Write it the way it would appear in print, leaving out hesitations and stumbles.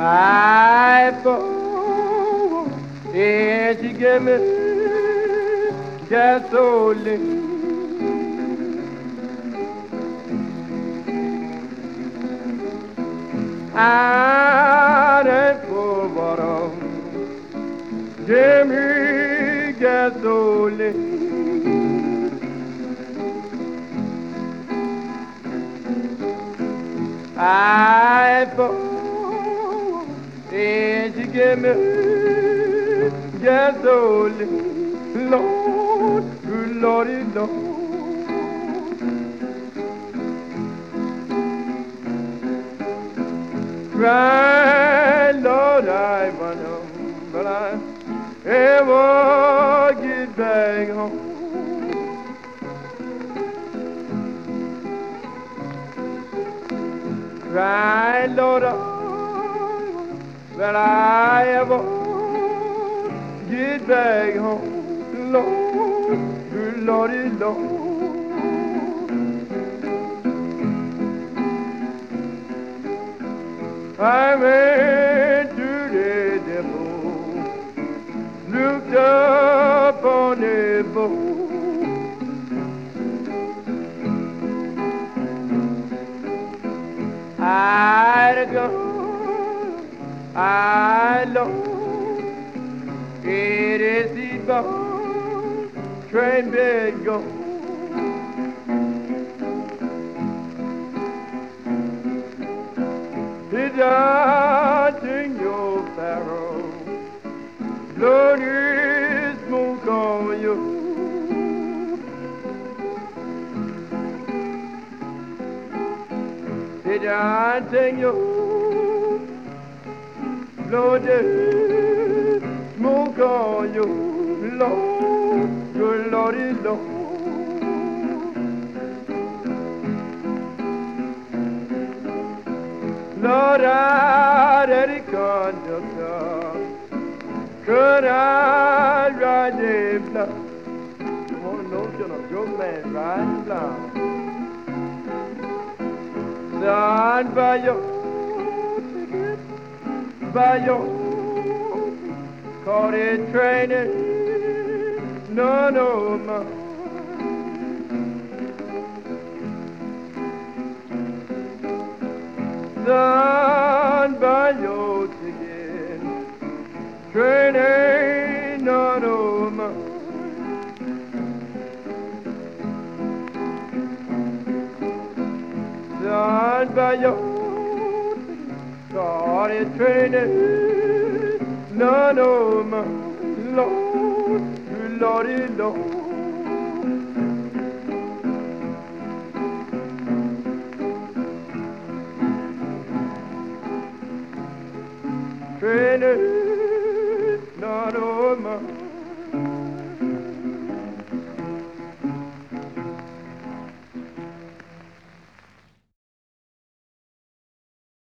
I fall and she give me gasoline. I done pour water, give me gasoline. I fall and she give me gasoline. Lord, good Lordy, Lord. Right, Lord, I wonder, but I ever get back home. Right, Lord, will I ever get back home? Lord, good Lordy, Lord. I went to the depot, looked up on the boat. I'd go, I know it is the boat, train bed go. It's in your barrel, blood is smoke on you. It's in your blood is smoke on you, Lord, good Lordy, Lord. Lord, I had a conductor, could I ride the block? You want to know, can a young man ride the block? Son, by your, caught it training, no, no, more. Son, by your ticket, train ain't not over. Son, by your ticket, started training, none over. Lord, good Lordy, Lord. Trainer.